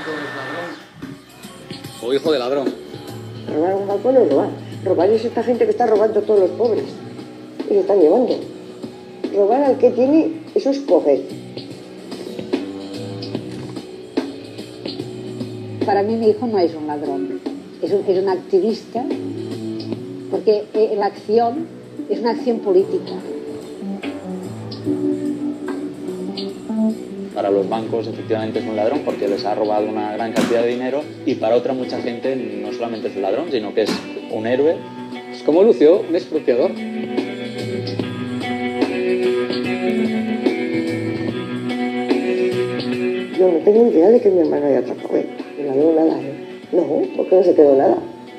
banco es ladrón o hijo de ladrón. Robar un banco no es robar. Robar es esta gente que está robando a todos los pobres y se están llevando. Robar al que tiene, eso es coger. Para mí mi hijo no es un ladrón, es un activista, porque la acción es una acción política. Para los bancos efectivamente es un ladrón porque les ha robado una gran cantidad de dinero, y para otra mucha gente no solamente es un ladrón, sino que es un héroe. Es como Lucio, un expropiador. Yo no tengo idea de que mi hermano haya atrapado él. No le veo nada, ¿eh? No, porque no se quedó nada.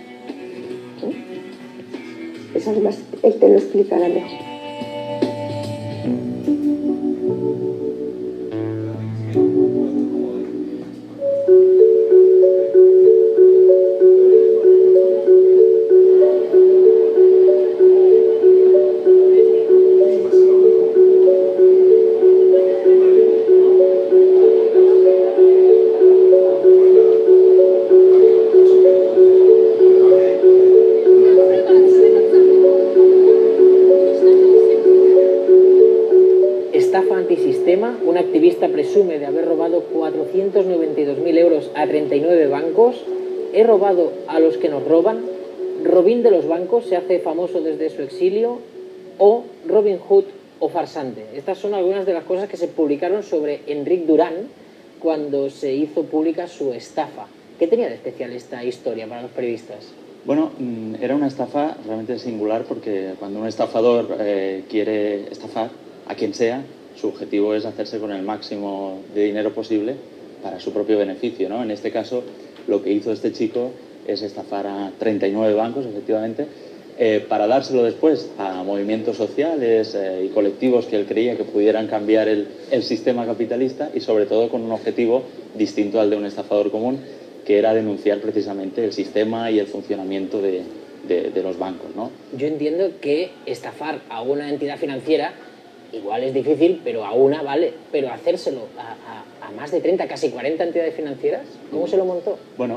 Es además, él te lo explicará mejor. Estafa antisistema. Un activista presume de haber robado 492.000 euros a 39 bancos. He robado a los que nos roban. Robin de los bancos se hace famoso desde su exilio. O Robin Hood o farsante. Estas son algunas de las cosas que se publicaron sobre Enric Duran cuando se hizo pública su estafa. ¿Qué tenía de especial esta historia para los periodistas? Bueno, era una estafa realmente singular, porque cuando un estafador quiere estafar a quien sea, su objetivo es hacerse con el máximo de dinero posible para su propio beneficio, ¿no? En este caso, lo que hizo este chico es estafar a 39 bancos, efectivamente, para dárselo después a movimientos sociales y colectivos que él creía que pudieran cambiar el sistema capitalista, y sobre todo con un objetivo distinto al de un estafador común, que era denunciar precisamente el sistema y el funcionamiento de los bancos, ¿no? Yo entiendo que estafar a una entidad financiera igual es difícil, pero a una vale. Pero hacérselo a más de 30, casi 40 entidades financieras, ¿cómo se lo montó? Bueno,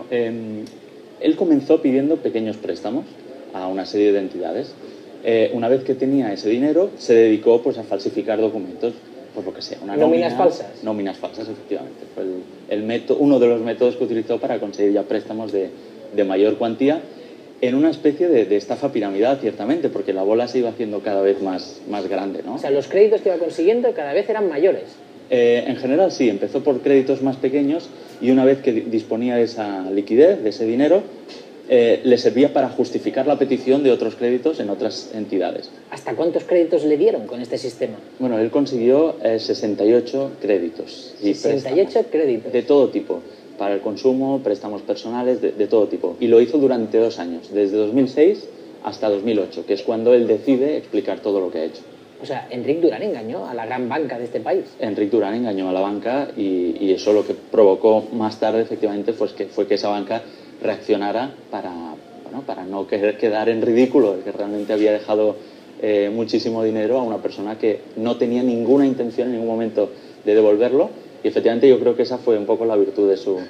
él comenzó pidiendo pequeños préstamos a una serie de entidades. Una vez que tenía ese dinero, se dedicó pues a falsificar documentos, por lo que sea. ¿Nóminas falsas? Nóminas falsas, efectivamente. Fue uno de los métodos que utilizó para conseguir ya préstamos de mayor cuantía, en una especie de estafa piramidal, ciertamente, porque la bola se iba haciendo cada vez más grande, ¿no? O sea, los créditos que iba consiguiendo cada vez eran mayores. En general sí, empezó por créditos más pequeños, y una vez que disponía de esa liquidez, de ese dinero, le servía para justificar la petición de otros créditos en otras entidades. ¿Hasta cuántos créditos le dieron con este sistema? Bueno, él consiguió 68 créditos. 68 créditos. De todo tipo. Para el consumo, préstamos personales, de todo tipo. Y lo hizo durante 2 años, desde 2006 hasta 2008, que es cuando él decide explicar todo lo que ha hecho. O sea, Enric Duran engañó a la gran banca de este país. Enric Duran engañó a la banca, y eso lo que provocó más tarde, efectivamente, fue que esa banca reaccionara para no quedar en ridículo, que realmente había dejado muchísimo dinero a una persona que no tenía ninguna intención en ningún momento de devolverlo. Y efectivamente yo creo que esa fue un poco la virtud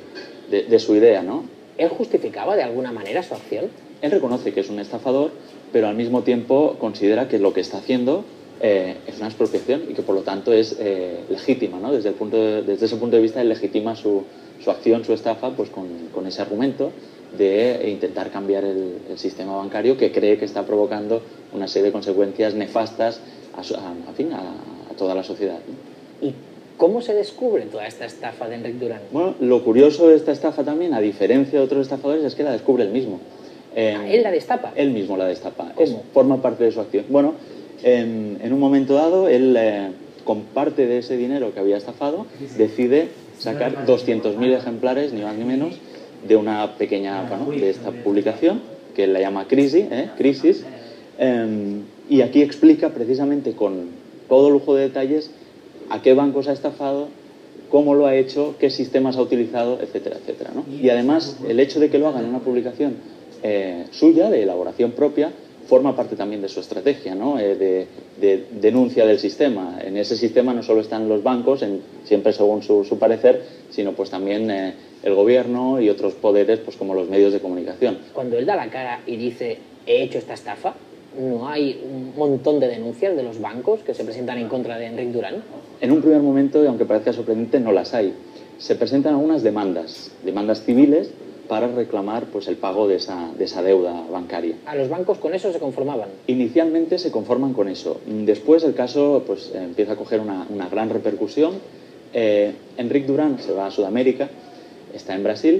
de su idea, ¿no? ¿Él justificaba de alguna manera su acción? Él reconoce que es un estafador, pero al mismo tiempo considera que lo que está haciendo es una expropiación, y que por lo tanto es legítima, ¿no? Desde ese punto de vista, él legitima su acción, su estafa, pues con ese argumento de intentar cambiar el sistema bancario, que cree que está provocando una serie de consecuencias nefastas a toda la sociedad, ¿no? ¿Y cómo se descubre toda esta estafa de Enric Duran? Bueno, lo curioso de esta estafa también, a diferencia de otros estafadores, es que la descubre él mismo. ¿Él la destapa? Él mismo la destapa. ¿Cómo? Forma parte de su acción. Bueno, en un momento dado, él, con parte de ese dinero que había estafado, decide sacar 200.000 ejemplares, ni más ni menos, de una pequeña, de esta publicación, que él la llama Crisis, y aquí explica precisamente con todo lujo de detalles a qué bancos ha estafado, cómo lo ha hecho, qué sistemas ha utilizado, etcétera, etcétera, ¿no? Y además, el hecho de que lo haga en una publicación suya, de elaboración propia, forma parte también de su estrategia, ¿no? De denuncia del sistema. En ese sistema no solo están los bancos, siempre según su parecer, sino pues también el gobierno y otros poderes, pues como los medios de comunicación. Cuando él da la cara y dice he hecho esta estafa, ¿no hay un montón de denuncias de los bancos que se presentan en contra de Enric Duran? En un primer momento, y aunque parezca sorprendente, no las hay. Se presentan algunas demandas civiles para reclamar pues, el pago de esa deuda bancaria. ¿A los bancos con eso se conformaban? Inicialmente se conforman con eso. Después el caso pues, empieza a coger una gran repercusión. Enric Duran se va a Sudamérica, está en Brasil,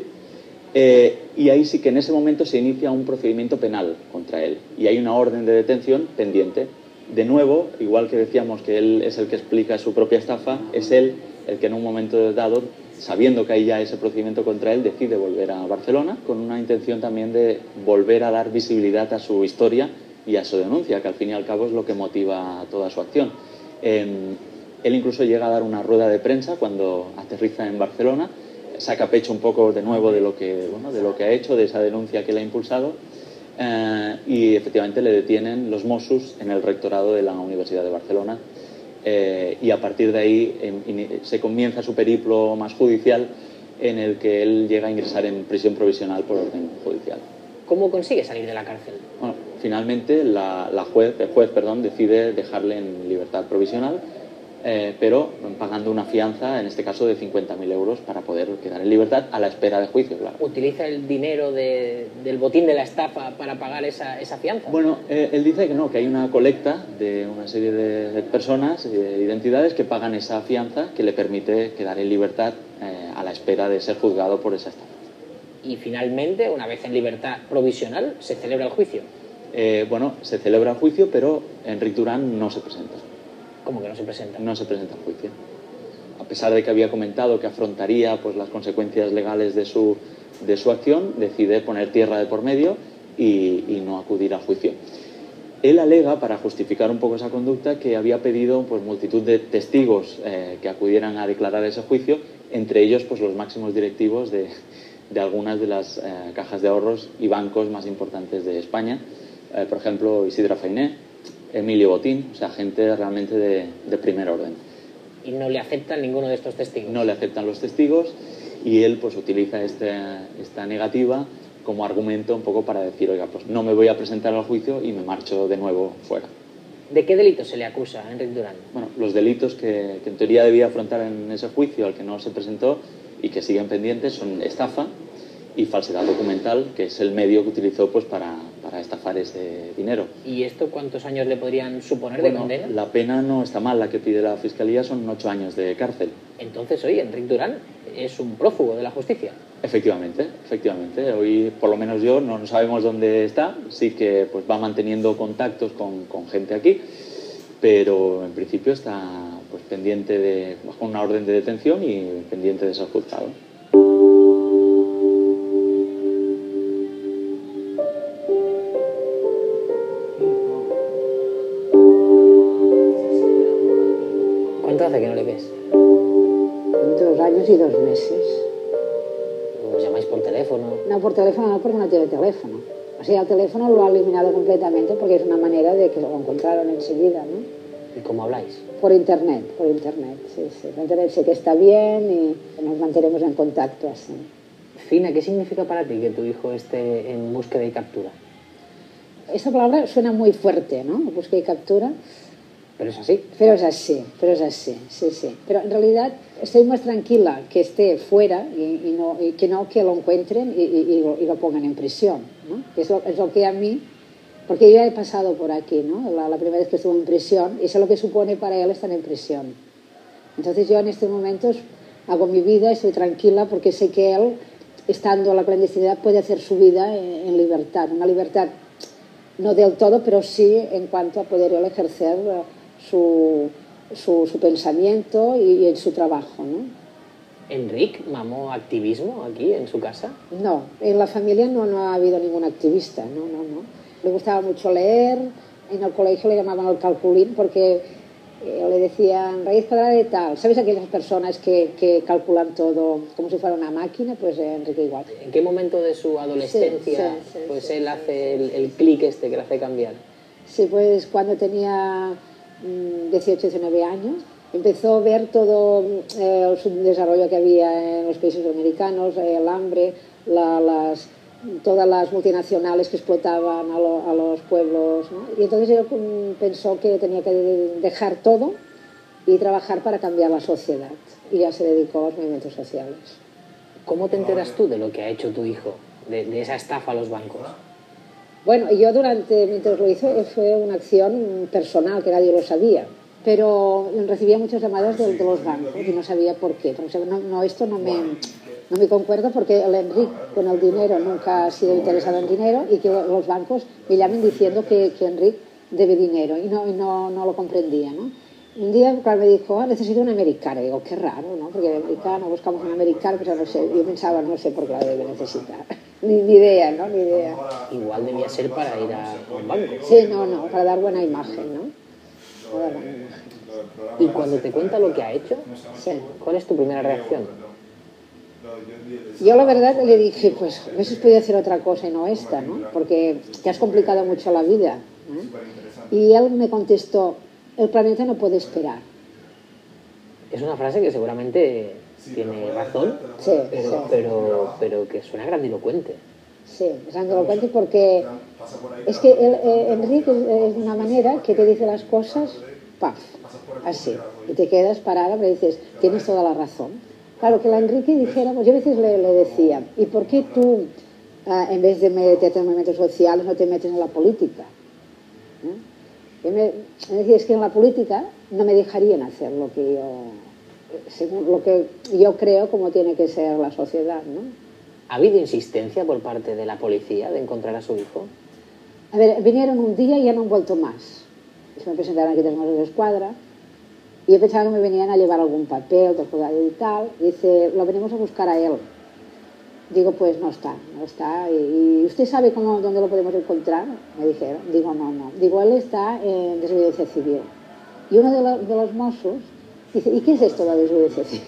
y ahí sí que en ese momento se inicia un procedimiento penal contra él. Y hay una orden de detención pendiente. De nuevo, igual que decíamos que él es el que explica su propia estafa, es él el que en un momento dado, sabiendo que hay ya ese procedimiento contra él, decide volver a Barcelona con una intención también de volver a dar visibilidad a su historia y a su denuncia, que al fin y al cabo es lo que motiva toda su acción. Él incluso llega a dar una rueda de prensa cuando aterriza en Barcelona, saca pecho un poco de nuevo de lo que ha hecho, de esa denuncia que le ha impulsado, y efectivamente le detienen los Mossos en el rectorado de la Universidad de Barcelona, y a partir de ahí se comienza su periplo más judicial, en el que él llega a ingresar en prisión provisional por orden judicial. ¿Cómo consigue salir de la cárcel? Bueno, finalmente el juez decide dejarle en libertad provisional, pero pagando una fianza, en este caso de 50.000 euros, para poder quedar en libertad a la espera de juicio, claro. ¿Utiliza el dinero del botín de la estafa para pagar esa fianza? Bueno, él dice que no, que hay una colecta de una serie de personas, identidades, que pagan esa fianza que le permite quedar en libertad a la espera de ser juzgado por esa estafa. Y finalmente, una vez en libertad provisional, se celebra el juicio. Bueno, se celebra el juicio, pero Enric Duran no se presenta. ¿Cómo que no se presenta? No se presenta al juicio. A pesar de que había comentado que afrontaría pues, las consecuencias legales de su acción, decide poner tierra de por medio y no acudir al juicio. Él alega, para justificar un poco esa conducta, que había pedido pues, multitud de testigos que acudieran a declarar ese juicio, entre ellos pues, los máximos directivos de algunas de las cajas de ahorros y bancos más importantes de España, por ejemplo Isidre Fainé, Emilio Botín, o sea, gente realmente de primer orden. ¿Y no le aceptan ninguno de estos testigos? No le aceptan los testigos y él pues utiliza esta negativa como argumento un poco para decir, oiga, pues no me voy a presentar al juicio y me marcho de nuevo fuera. ¿De qué delito se le acusa a Enric Duran? Bueno, los delitos que en teoría debía afrontar en ese juicio al que no se presentó y que siguen pendientes son estafa y falsedad documental, que es el medio que utilizó pues para estafar ese dinero. ¿Y esto cuántos años le podrían suponer de condena? La pena no está mal, la que pide la Fiscalía son 8 años de cárcel. Entonces hoy Enric Duran es un prófugo de la justicia. Efectivamente. Hoy, por lo menos yo, no sabemos dónde está, sí que pues va manteniendo contactos con gente aquí, pero en principio está pues pendiente bajo una orden de detención y pendiente de ser juzgado. ¿Cuánto hace que no le ves? 2 años y 2 meses. ¿Os llamáis por teléfono? No, por teléfono no, porque no tiene teléfono. O sea, el teléfono lo ha eliminado completamente porque es una manera de que lo encontraron enseguida, ¿no? ¿Y cómo habláis? Por internet, sí. Por internet sé que está bien y nos mantenemos en contacto así. Fina, ¿qué significa para ti que tu hijo esté en búsqueda y captura? Esa palabra suena muy fuerte, ¿no? Búsqueda y captura. Pero es así. Pero es así, sí. Pero en realidad estoy más tranquila que esté fuera y que lo encuentren y lo pongan en prisión, ¿no? Es lo que a mí, porque yo ya he pasado por aquí, ¿no? La primera vez que estuve en prisión, y sé lo que supone para él estar en prisión. Entonces yo en estos momentos hago mi vida, estoy tranquila porque sé que él, estando en la clandestinidad, puede hacer su vida en libertad, una libertad no del todo, pero sí en cuanto a poder él ejercer su pensamiento y en su trabajo, ¿no? ¿Enric mamó activismo aquí en su casa? No, en la familia no ha habido ningún activista, no. Le gustaba mucho leer, en el colegio le llamaban el calculín porque le decían raíz cuadrada de tal. ¿Sabes aquellas personas que calculan todo como si fuera una máquina? Pues Enrique igual. ¿En qué momento de su adolescencia pues él hace el clic este que le hace cambiar? Sí, pues cuando tenía 18, 19 años, empezó a ver todo el subdesarrollo que había en los países americanos, el hambre, todas las multinacionales que explotaban a los pueblos, ¿no? Y entonces él pensó que tenía que dejar todo y trabajar para cambiar la sociedad. Y ya se dedicó a los movimientos sociales. ¿Cómo te enteras tú de lo que ha hecho tu hijo, de esa estafa a los bancos? Bueno, yo mientras lo hizo, fue una acción personal, que nadie lo sabía. Pero recibía muchas llamadas de los bancos y no sabía por qué. Porque esto no me concuerda, porque el Enric con el dinero nunca ha sido interesado en dinero, y que los bancos me llamen diciendo que Enric debe dinero, y no lo comprendía, ¿no? Un día, claro, me dijo, necesito una americana. Digo, qué raro, ¿no? Porque de americano buscamos una americana, pero no sé. Yo pensaba, no sé por qué la debe necesitar. Ni idea, ¿no? Ni idea. Igual debía ser para ir a un banco. Sí, no, para dar buena imagen, ¿no? Para dar buena imagen. Y cuando te cuenta lo que ha hecho, Sí. ¿cuál es tu primera reacción? Yo la verdad le dije, pues a veces podía hacer otra cosa y no esta, ¿no? Porque te has complicado mucho la vida, ¿no? Y él me contestó, el planeta no puede esperar. Es una frase que seguramente tiene razón, Sí, pero que suena grandilocuente. Sí, es grandilocuente porque es que Enrique es de una manera que te dice las cosas, ¡paf!, así. Y te quedas parada, pero dices, tienes toda la razón. Claro, que la Enrique dijéramos, yo a veces le decía, ¿y por qué tú, en vez de meterte en movimientos sociales, no te metes en la política? Y me decía, es que en la política no me dejarían hacer lo que yo creo como tiene que ser la sociedad, ¿no? ¿Ha habido insistencia por parte de la policía de encontrar a su hijo? A ver, vinieron un día y ya no han vuelto más. Se me presentaron aquí 3 Mossos d'Esquadra y yo pensaba que me venían a llevar algún papel de juzgado y tal. Y dice, lo venimos a buscar a él. Digo, pues no está. ¿Y usted sabe dónde lo podemos encontrar? Me dijeron. Digo, no. Digo, él está en desobediencia civil. Y uno de los mozos dice, ¿y qué es esto de la desobediencia civil?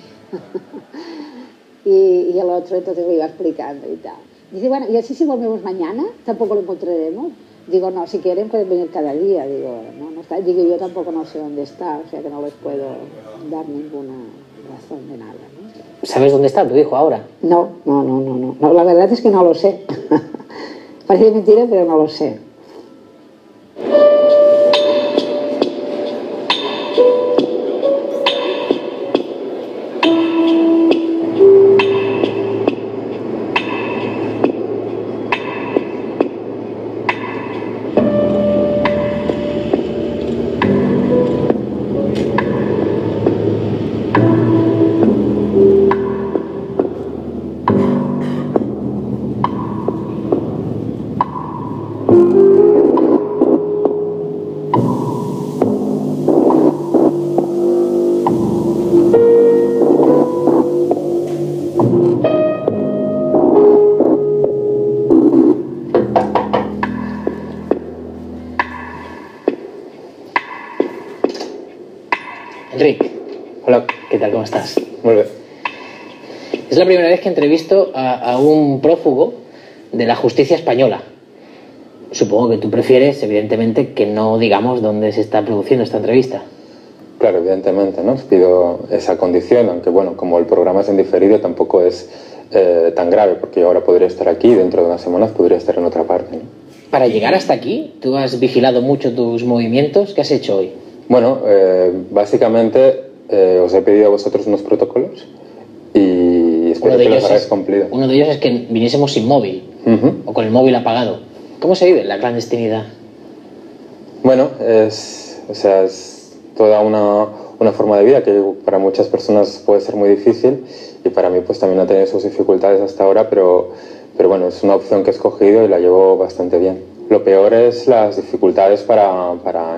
y el otro entonces lo iba explicando y tal. Dice, bueno, y así si volvemos mañana, tampoco lo encontraremos. Digo, no, si quieren pueden venir cada día. Digo, no está. Digo, yo tampoco no sé dónde está, o sea que no les puedo dar ninguna razón de nada, ¿no? ¿Sabes dónde está tu hijo ahora? No, la verdad es que no lo sé. Parece mentira, pero no lo sé. Enric. Hola. ¿Qué tal? ¿Cómo estás? Muy bien. Es la primera vez que entrevisto a un prófugo de la justicia española. Supongo que tú prefieres, evidentemente, que no digamos dónde se está produciendo esta entrevista. Claro, evidentemente, ¿no? Os pido esa condición, aunque bueno, como el programa es en diferido, tampoco es tan grave, porque yo ahora podría estar aquí, dentro de unas semanas podría estar en otra parte, ¿no? Para llegar hasta aquí, ¿tú has vigilado mucho tus movimientos? ¿Qué has hecho hoy? Bueno, básicamente os he pedido a vosotros unos protocolos y espero que los hagáis cumplido. Uno de ellos es que viniésemos sin móvil, o con el móvil apagado. ¿Cómo se vive la clandestinidad? Bueno, es toda una forma de vida que para muchas personas puede ser muy difícil y para mí pues también ha tenido sus dificultades hasta ahora, pero bueno, es una opción que he escogido y la llevo bastante bien. Lo peor es las dificultades para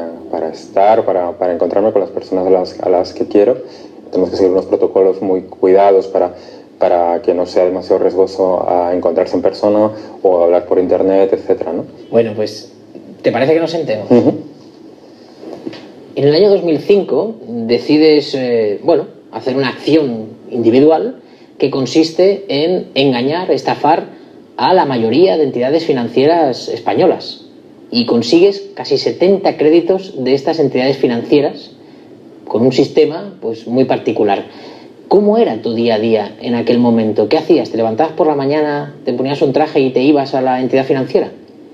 encontrarme con las personas a las que quiero. Tenemos que seguir unos protocolos muy cuidados para que no sea demasiado riesgoso a encontrarse en persona o hablar por internet, etcétera, ¿no? Bueno, pues, ¿te parece que nos sentemos? En el año 2005 decides, hacer una acción individual que consiste en engañar, estafar a la mayoría de entidades financieras españolas. Y consigues casi 70 créditos de estas entidades financieras con un sistema pues muy particular. ¿Cómo era tu día a día en aquel momento? ¿Qué hacías? ¿Te levantabas por la mañana, te ponías un traje y te ibas a la entidad financiera?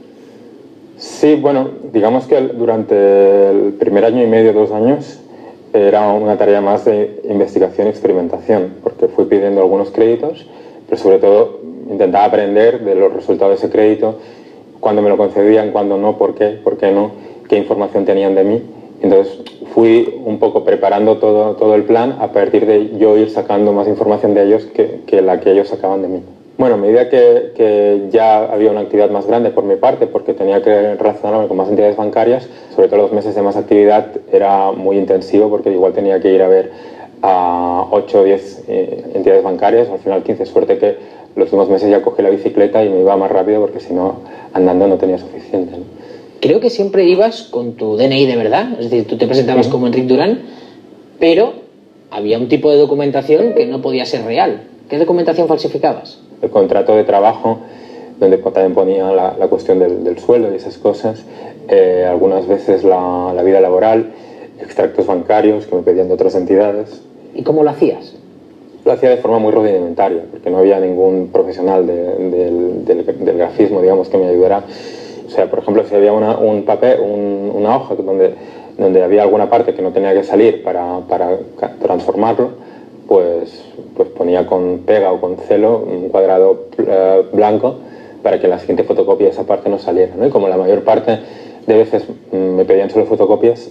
Sí, bueno, digamos que durante el primer año y medio, 2 años, era una tarea más de investigación y experimentación, porque fui pidiendo algunos créditos, pero sobre todo intentaba aprender de los resultados de ese crédito, cuándo me lo concedían, cuándo no, por qué no, qué información tenían de mí. Entonces fui un poco preparando todo el plan a partir de yo ir sacando más información de ellos que la que ellos sacaban de mí. Bueno, a medida que ya había una actividad más grande por mi parte, porque tenía que relacionarme con más entidades bancarias, sobre todo los meses de más actividad era muy intensivo porque igual tenía que ir a ver a 8 o 10 entidades bancarias, al final 15, suerte que los últimos meses ya cogí la bicicleta y me iba más rápido porque si no, andando no tenía suficiente, ¿no? Creo que siempre ibas con tu DNI de verdad, es decir, tú te presentabas como Enric Duran, pero había un tipo de documentación que no podía ser real. ¿Qué documentación falsificabas? El contrato de trabajo, donde también ponía la cuestión del sueldo y esas cosas, algunas veces la vida laboral, extractos bancarios que me pedían de otras entidades. ¿Y cómo lo hacías? Lo hacía de forma muy rudimentaria, porque no había ningún profesional del grafismo, digamos, que me ayudara. O sea, por ejemplo, si había un papel, una hoja donde había alguna parte que no tenía que salir para transformarlo, pues ponía con pega o con celo un cuadrado blanco para que en la siguiente fotocopia esa parte no saliera, ¿no? Y como la mayor parte de veces me pedían solo fotocopias,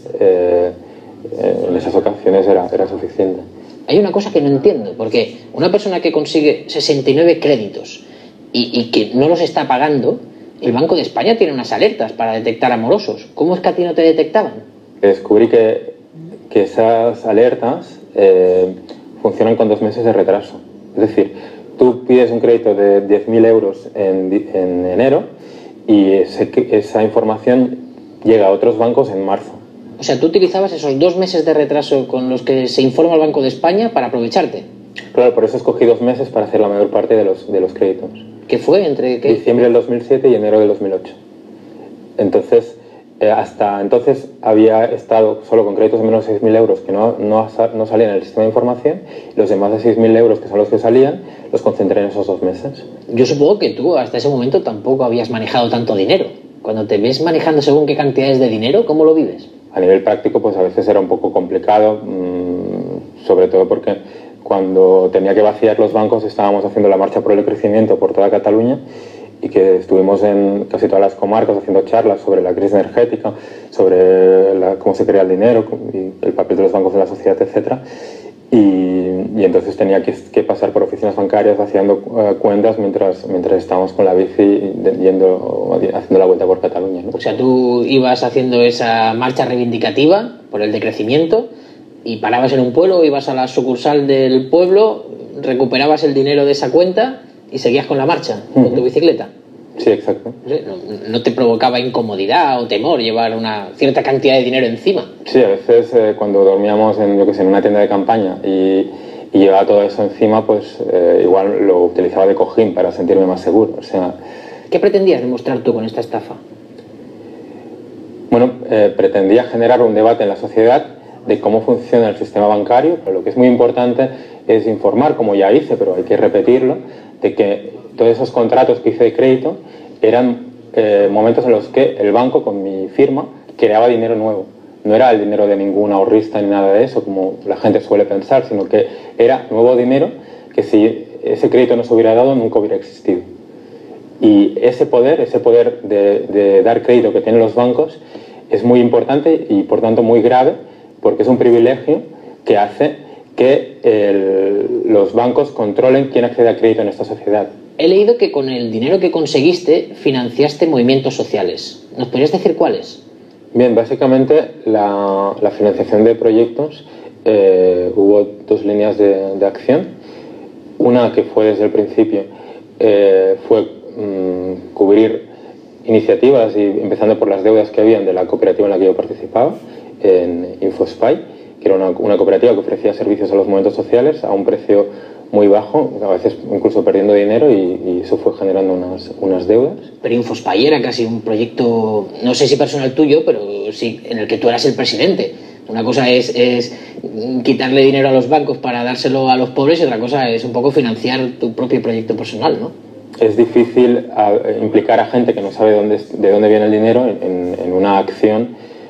en esas ocasiones era suficiente. Hay una cosa que no entiendo, porque una persona que consigue 69 créditos y que no los está pagando, el Banco de España tiene unas alertas para detectar a morosos. ¿Cómo es que a ti no te detectaban? Descubrí que esas alertas funcionan con 2 meses de retraso. Es decir, tú pides un crédito de 10.000 euros en enero y esa información llega a otros bancos en marzo. O sea, tú utilizabas esos 2 meses de retraso con los que se informa al Banco de España para aprovecharte. Claro, por eso escogí 2 meses para hacer la mayor parte de los créditos. ¿Qué fue? ¿Entre qué? Diciembre del 2007 y enero del 2008. Entonces, hasta entonces había estado solo con créditos de menos de 6.000 euros que no salían en el sistema de información, y los demás de 6.000 euros, que son los que salían, los concentré en esos 2 meses. Yo supongo que tú hasta ese momento tampoco habías manejado tanto dinero. Cuando te ves manejando según qué cantidades de dinero, ¿cómo lo vives? A nivel práctico, pues a veces era un poco complicado, sobre todo porque cuando tenía que vaciar los bancos estábamos haciendo la marcha por el crecimiento por toda Cataluña, y que estuvimos en casi todas las comarcas haciendo charlas sobre la crisis energética, sobre cómo se crea el dinero y el papel de los bancos en la sociedad, etc. Y entonces tenía que pasar por oficinas bancarias haciendo cuentas mientras estábamos con la bici haciendo la vuelta por Cataluña, ¿no? O sea, tú ibas haciendo esa marcha reivindicativa por el decrecimiento y parabas en un pueblo, ibas a la sucursal del pueblo, recuperabas el dinero de esa cuenta y seguías con la marcha, con tu bicicleta. Sí, exacto. ¿No te provocaba incomodidad o temor llevar una cierta cantidad de dinero encima? Sí, a veces cuando dormíamos en una tienda de campaña y llevaba todo eso encima, pues igual lo utilizaba de cojín para sentirme más seguro. O sea, ¿qué pretendías demostrar tú con esta estafa? Bueno, pretendía generar un debate en la sociedad de cómo funciona el sistema bancario, pero lo que es muy importante es informar, como ya hice, pero hay que repetirlo, de que todos esos contratos que hice de crédito eran momentos en los que el banco, con mi firma, creaba dinero nuevo. No era el dinero de ningún ahorrista ni nada de eso, como la gente suele pensar, sino que era nuevo dinero que si ese crédito no se hubiera dado, nunca hubiera existido. Y ese poder de dar crédito que tienen los bancos es muy importante y, por tanto, muy grave, porque es un privilegio que hace que los bancos controlen quién accede a crédito en esta sociedad. He leído que con el dinero que conseguiste financiaste movimientos sociales. ¿Nos podrías decir cuáles? Bien, básicamente la financiación de proyectos, hubo 2 líneas de acción. Una que fue desde el principio fue cubrir iniciativas, y empezando por las deudas que habían de la cooperativa en la que yo participaba. en InfoSpy, que era una cooperativa que ofrecía servicios a los movimientos sociales a un precio muy bajo, a veces incluso perdiendo dinero, y eso fue generando unas deudas. Pero InfoSpy era casi un proyecto, no sé si personal tuyo, pero sí en el que tú eras el presidente. Una cosa es quitarle dinero a los bancos para dárselo a los pobres, y otra cosa es un poco financiar tu propio proyecto personal, ¿no? Es difícil implicar a gente que no sabe de dónde viene el dinero en una acción,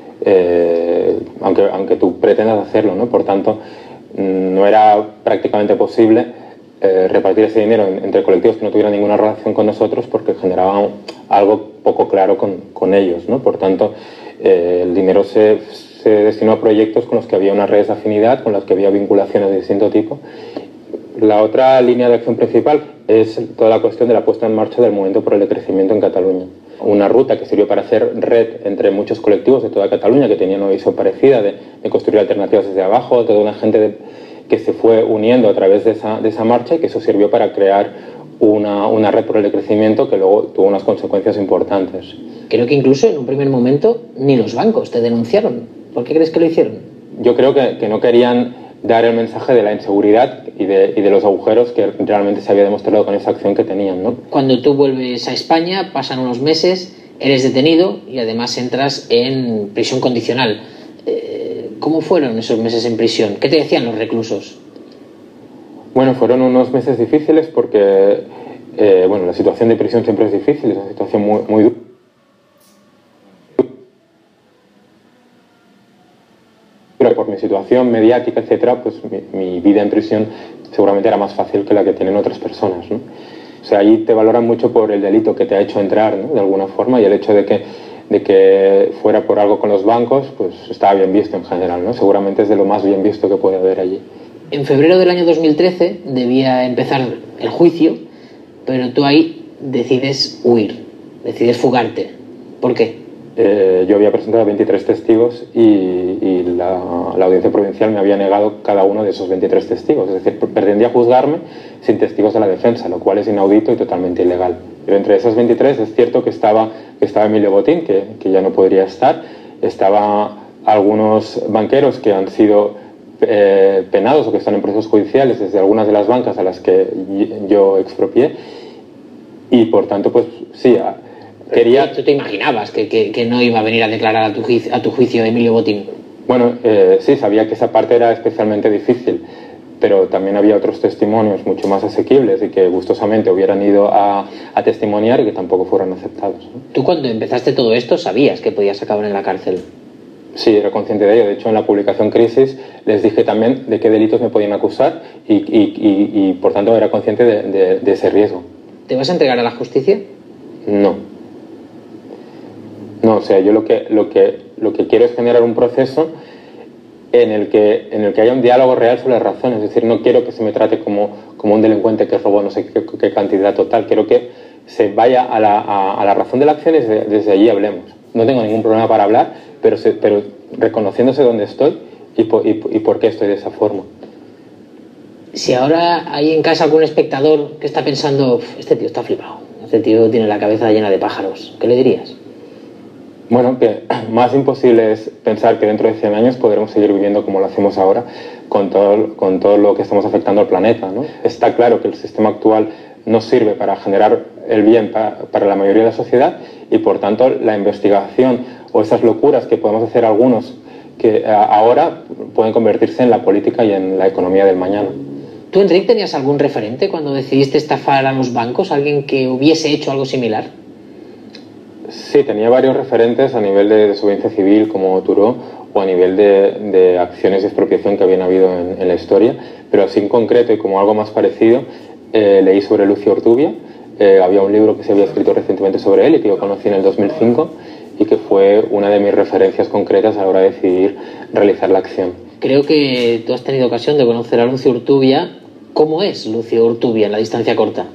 aunque tú pretendas hacerlo, ¿no? Por tanto, no era prácticamente posible repartir ese dinero entre colectivos que no tuvieran ninguna relación con nosotros, porque generaba algo poco claro con ellos, ¿no? Por tanto, el dinero se destinó a proyectos con los que había unas redes de afinidad, con los que había vinculaciones de distinto tipo. La otra línea de acción principal es toda la cuestión de la puesta en marcha del Movimiento por el Decrecimiento en Cataluña. Una ruta que sirvió para hacer red entre muchos colectivos de toda Cataluña que tenían una visión parecida de construir alternativas desde abajo, toda una gente que se fue uniendo a través de esa marcha, y que eso sirvió para crear una red por el decrecimiento que luego tuvo unas consecuencias importantes. Creo que incluso en un primer momento ni los bancos te denunciaron. ¿Por qué crees que lo hicieron? Yo creo que no querían dar el mensaje de la inseguridad y de los agujeros que realmente se había demostrado con esa acción que tenían, ¿no? Cuando tú vuelves a España, pasan unos meses, eres detenido y además entras en prisión condicional. ¿Cómo fueron esos meses en prisión? ¿Qué te decían los reclusos? Bueno, fueron unos meses difíciles porque la situación de prisión siempre es difícil, es una situación muy dura. Por mi situación mediática, etcétera, pues mi vida en prisión seguramente era más fácil que la que tienen otras personas, ¿no? O sea, ahí te valoran mucho por el delito que te ha hecho entrar, ¿no? De alguna forma, y el hecho de que fuera por algo con los bancos, pues estaba bien visto en general, ¿no? Seguramente es de lo más bien visto que puede haber allí. En febrero del año 2013 debía empezar el juicio, pero tú ahí decides huir, decides fugarte. ¿Por qué? Yo había presentado 23 testigos y la audiencia provincial me había negado cada uno de esos 23 testigos. Es decir, pretendía juzgarme sin testigos de la defensa, lo cual es inaudito y totalmente ilegal. Pero entre esas 23 es cierto que estaba Emilio Botín, que ya no podría estar. Estaba algunos banqueros que han sido penados o que están en procesos judiciales desde algunas de las bancas a las que yo expropié. Y por tanto, pues sí... ¿Tú te imaginabas que no iba a venir a declarar a tu juicio Emilio Botín? Bueno, sí, sabía que esa parte era especialmente difícil, pero también había otros testimonios mucho más asequibles y que gustosamente hubieran ido a testimoniar y que tampoco fueron aceptados, ¿no? ¿Tú cuando empezaste todo esto sabías que podías acabar en la cárcel? Sí, era consciente de ello. De hecho, en la publicación Crisis les dije también de qué delitos me podían acusar y por tanto era consciente de ese riesgo. ¿Te vas a entregar a la justicia? No. No, o sea, yo lo que quiero es generar un proceso en el que haya un diálogo real sobre las razones. Es decir, no quiero que se me trate como un delincuente que robó no sé qué cantidad total. Quiero que se vaya a la razón de la acción y desde allí hablemos. No tengo ningún problema para hablar, pero reconociéndose dónde estoy y por qué estoy de esa forma. Si ahora hay en casa algún espectador que está pensando, este tío está flipado, este tío tiene la cabeza llena de pájaros, ¿qué le dirías? Bueno, que más imposible es pensar que dentro de 100 años podremos seguir viviendo como lo hacemos ahora, con todo lo que estamos afectando al planeta, ¿no? Está claro que el sistema actual no sirve para generar el bien para la mayoría de la sociedad y, por tanto, la investigación o esas locuras que podemos hacer algunos que ahora pueden convertirse en la política y en la economía del mañana. ¿Tú, Enric, tenías algún referente cuando decidiste estafar a los bancos? ¿Alguien que hubiese hecho algo similar? Sí, tenía varios referentes a nivel de desobediencia civil como Turó o a nivel de acciones de expropiación que habían habido en la historia, pero así en concreto y como algo más parecido leí sobre Lucio Ortubia. Había un libro que se había escrito recientemente sobre él y que yo conocí en el 2005 y que fue una de mis referencias concretas a la hora de decidir realizar la acción. Creo que tú has tenido ocasión de conocer a Lucio Ortubia. ¿Cómo es Lucio Ortubia en la distancia corta?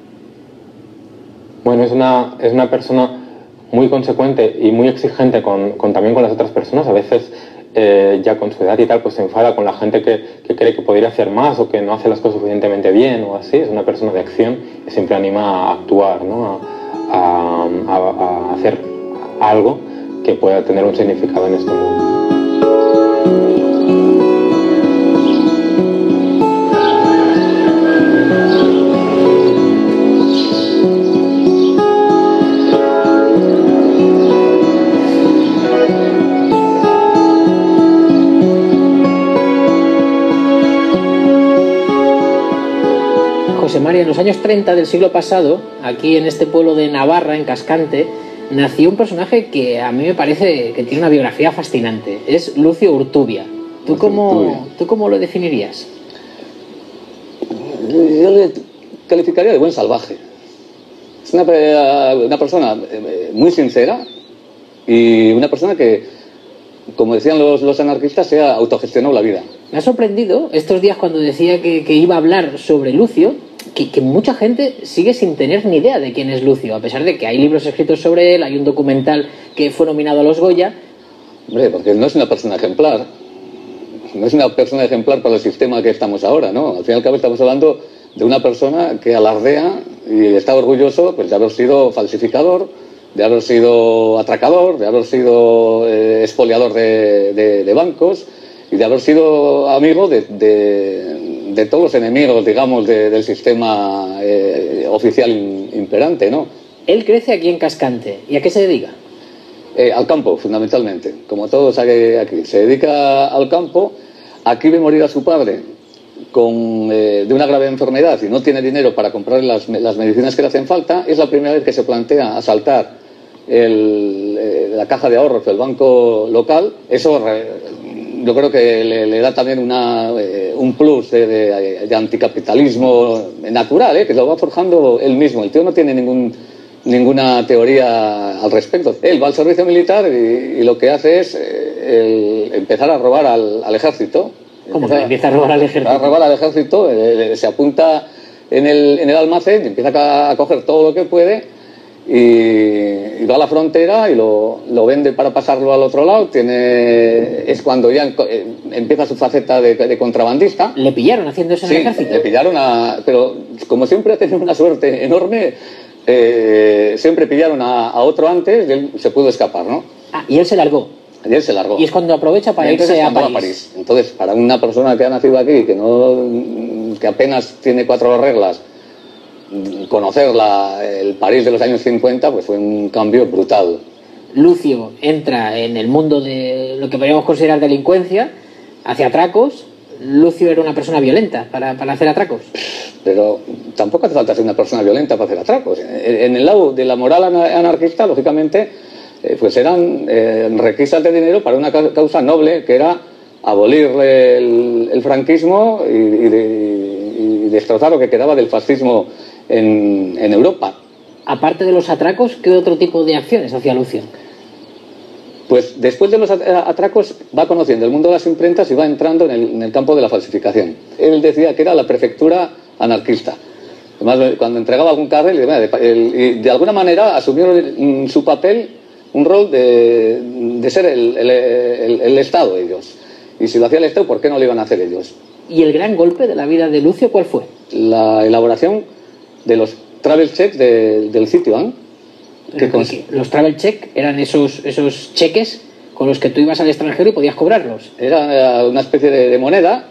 Bueno, es una persona muy consecuente y muy exigente también con las otras personas. A veces ya con su edad y tal, pues se enfada con la gente que cree que podría hacer más o que no hace las cosas suficientemente bien o así. Es una persona de acción y siempre anima a actuar, ¿no? a hacer algo que pueda tener un significado en este mundo. María, en los años 30 del siglo pasado, aquí en este pueblo de Navarra, en Cascante, nació un personaje que a mí me parece que tiene una biografía fascinante. Es Lucio Urtubia. ¿Tú cómo lo definirías? Yo le calificaría de buen salvaje. Es una persona muy sincera y una persona que, como decían los anarquistas, se ha autogestionado la vida. Me ha sorprendido estos días cuando decía que iba a hablar sobre Lucio, que mucha gente sigue sin tener ni idea de quién es Lucio, a pesar de que hay libros escritos sobre él, hay un documental que fue nominado a los Goya. Hombre, porque él no es una persona ejemplar. No es una persona ejemplar para el sistema que estamos ahora, ¿no? Al fin y al cabo estamos hablando de una persona que alardea y está orgulloso pues, de haber sido falsificador, de haber sido atracador, de haber sido expoliador de bancos y de haber sido amigo de todos los enemigos, digamos, del sistema oficial imperante, ¿no? Él crece aquí en Cascante. ¿Y a qué se dedica? Al campo, fundamentalmente, como todos aquí. Se dedica al campo. Aquí ve morir a su padre de una grave enfermedad y no tiene dinero para comprar las medicinas que le hacen falta. Es la primera vez que se plantea asaltar la caja de ahorros del banco local. Eso yo creo que le da también un plus de anticapitalismo natural, que lo va forjando él mismo. El tío no tiene ninguna teoría al respecto. Él va al servicio militar y lo que hace es empezar a robar al ejército. ¿Cómo que empieza a robar al ejército? A robar al ejército, se apunta en el almacén y empieza a coger todo lo que puede y va a la frontera y lo vende para pasarlo al otro lado. Es cuando ya empieza su faceta de contrabandista. ¿Le pillaron haciendo eso en el ejército? Le pillaron pero como siempre ha tenido una suerte enorme, siempre pillaron a otro antes y él se pudo escapar, ¿no? Ah, y él se largó. Y él se largó. Y es cuando aprovecha para irse a París. Entonces, para una persona que ha nacido aquí, que apenas tiene 4 reglas, conocer el París de los años 50, pues fue un cambio brutal. Lucio entra en el mundo de lo que podríamos considerar delincuencia, hace atracos. Lucio era una persona violenta para hacer atracos. Pero tampoco hace falta ser una persona violenta para hacer atracos. En el lado de la moral anarquista, lógicamente, pues eran requisas de dinero para una causa noble, que era abolir el franquismo y destrozar lo que quedaba del fascismo en Europa. Aparte de los atracos, ¿qué otro tipo de acciones hacía Lucio? Pues después de los atracos va conociendo el mundo de las imprentas y va entrando en el campo de la falsificación. Él decía que era la prefectura anarquista. Además, cuando entregaba algún cartel, y de alguna manera asumió su papel, un rol de ser el Estado ellos. Y si lo hacía el Estado, ¿por qué no lo iban a hacer ellos? ¿Y el gran golpe de la vida de Lucio cuál fue? La elaboración de los travel checks del Citibank. Los travel check eran esos cheques con los que tú ibas al extranjero y podías cobrarlos. Era una especie de moneda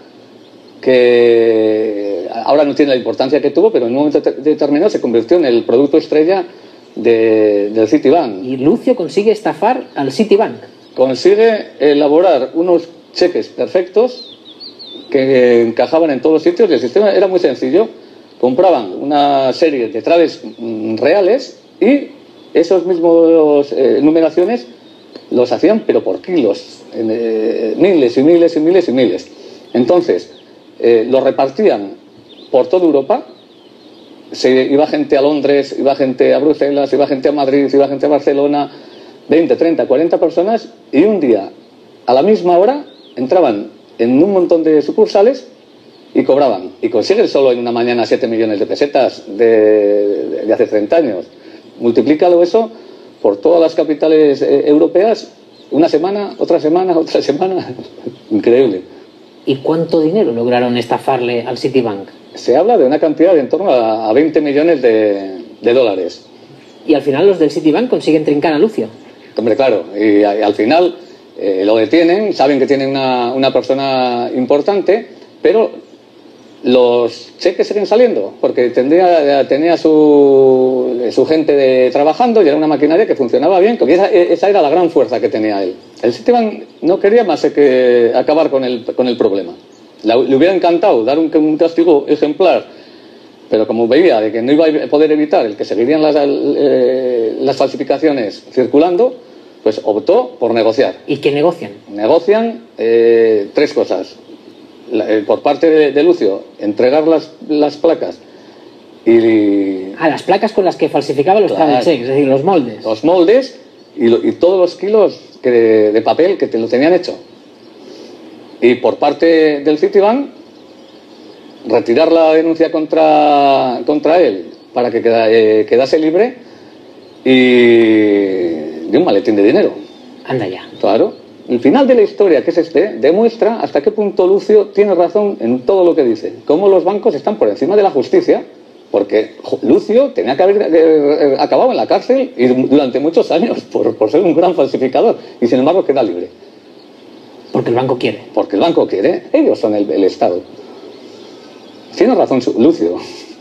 que ahora no tiene la importancia que tuvo, pero en un momento determinado se convirtió en el producto estrella del Citibank. Y Lucio consigue estafar al Citibank. Consigue elaborar unos cheques perfectos que encajaban en todos los sitios y el sistema era muy sencillo. Compraban una serie de traves reales y esos mismos numeraciones los hacían pero por kilos, miles y miles y miles y miles. Entonces los repartían por toda Europa. Iba gente a Londres, iba gente a Bruselas, iba gente a Madrid, iba gente a Barcelona, 20, 30, 40 personas, y un día, a la misma hora, entraban en un montón de sucursales y cobraban. Y consiguen solo en una mañana 7 millones de pesetas de hace 30 años. Multiplícalo eso por todas las capitales europeas, una semana, otra semana, otra semana. Increíble. ¿Y cuánto dinero lograron estafarle al Citibank? Se habla de una cantidad de en torno a 20 millones de dólares. Y al final los del Citibank consiguen trincar a Lucio. Hombre, claro, y al final lo detienen, saben que tienen una persona importante, pero los cheques siguen saliendo, porque tenía su gente trabajando y era una maquinaria que funcionaba bien, porque esa era la gran fuerza que tenía él. El Citibank no quería más que acabar con el problema. Le hubiera encantado dar un castigo ejemplar Pero como veía de que no iba a poder evitar el que seguirían las falsificaciones circulando, pues optó por negociar. ¿Y qué negocian? Negocian 3 cosas. Por parte de Lucio, entregar las placas y... Las placas con las que falsificaba los travel checks, es decir, los moldes. Los moldes y todos los kilos de papel que te lo tenían hecho. Y por parte del Citibank, retirar la denuncia contra él para que quedase libre y de un maletín de dinero. Anda ya. Claro. El final de la historia, que es demuestra hasta qué punto Lucio tiene razón en todo lo que dice. Cómo los bancos están por encima de la justicia, porque Lucio tenía que haber acabado en la cárcel y durante muchos años por ser un gran falsificador, y sin embargo queda libre. Porque el banco quiere. Porque el banco quiere. Ellos son el Estado. Tiene razón Lucio.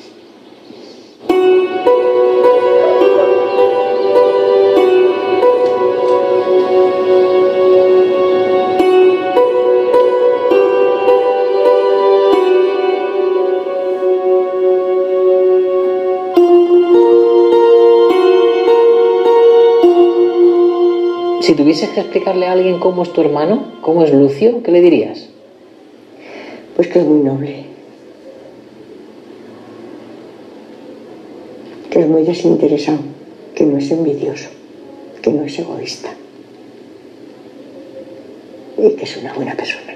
Si tuvieses que explicarle a alguien cómo es tu hermano, cómo es Lucio, ¿qué le dirías? Pues que es muy noble, que es muy desinteresado, que no es envidioso, que no es egoísta y que es una buena persona.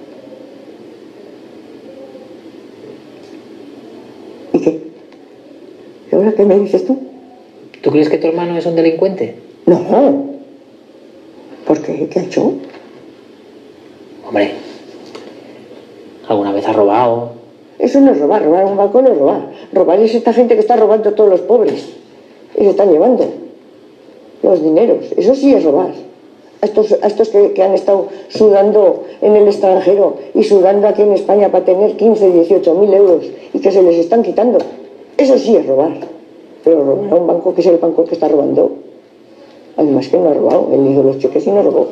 ¿Y qué? ¿Y ahora qué me dices tú? ¿Tú crees que tu hermano es un delincuente? No. ¿Por qué? ¿Qué ha hecho? Hombre, ¿alguna vez ha robado? Eso no es robar, robar un banco no es robar. Robar es esta gente que está robando a todos los pobres y se están llevando los dineros. Eso sí es robar. A estos que han estado sudando en el extranjero y sudando aquí en España para tener 15, 18 mil euros y que se les están quitando. Eso sí es robar. Pero robar a un banco que es el banco que está robando. Además que no ha robado, él hizo los cheques y no robó.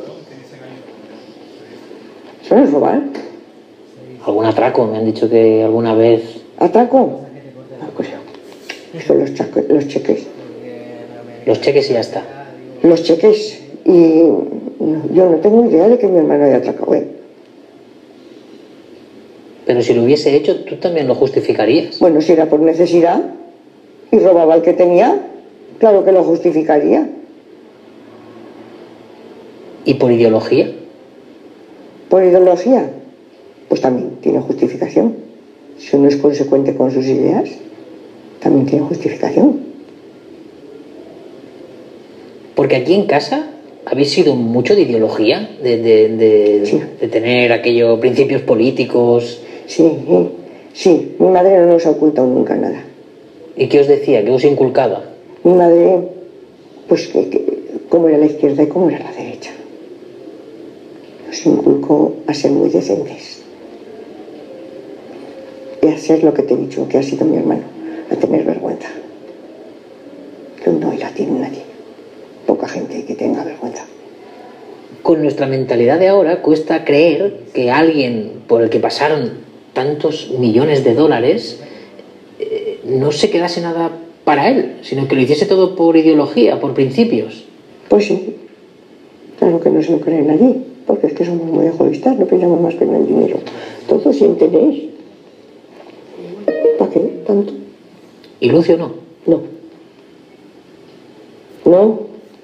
¿Eso no es robar? ¿Algún atraco? Me han dicho que alguna vez... ¿Atraco? No creo. Eso los cheques. Los cheques y ya está. Los cheques. Y yo no tengo idea de que mi hermano haya atracado. Pero si lo hubiese hecho, tú también lo justificarías. Bueno, si era por necesidad y robaba el que tenía, claro que lo justificaría. ¿Y por ideología? ¿Por ideología? Pues también tiene justificación. Si uno es consecuente con sus ideas, también tiene justificación. Porque aquí en casa habéis sido mucho de ideología, Sí. de tener aquellos principios políticos. Sí, mi madre no nos ha ocultado nunca nada. ¿Y qué os decía? ¿Qué os inculcaba? Mi madre, pues, cómo era la izquierda y cómo era la derecha. Nos inculcó a ser muy decentes. Y a ser lo que te he dicho, que ha sido mi hermano, a tener vergüenza. Que no la tiene nadie. Poca gente que tenga vergüenza. Con nuestra mentalidad de ahora cuesta creer que alguien por el que pasaron tantos millones de dólares no se quedase nada para él, sino que lo hiciese todo por ideología, por principios. Pues sí, claro que no se lo cree nadie, porque es que somos muy egoístas, no pensamos más que en el dinero. Todos sienten eso. ¿Para qué tanto? ¿Y Lucio no? No. No.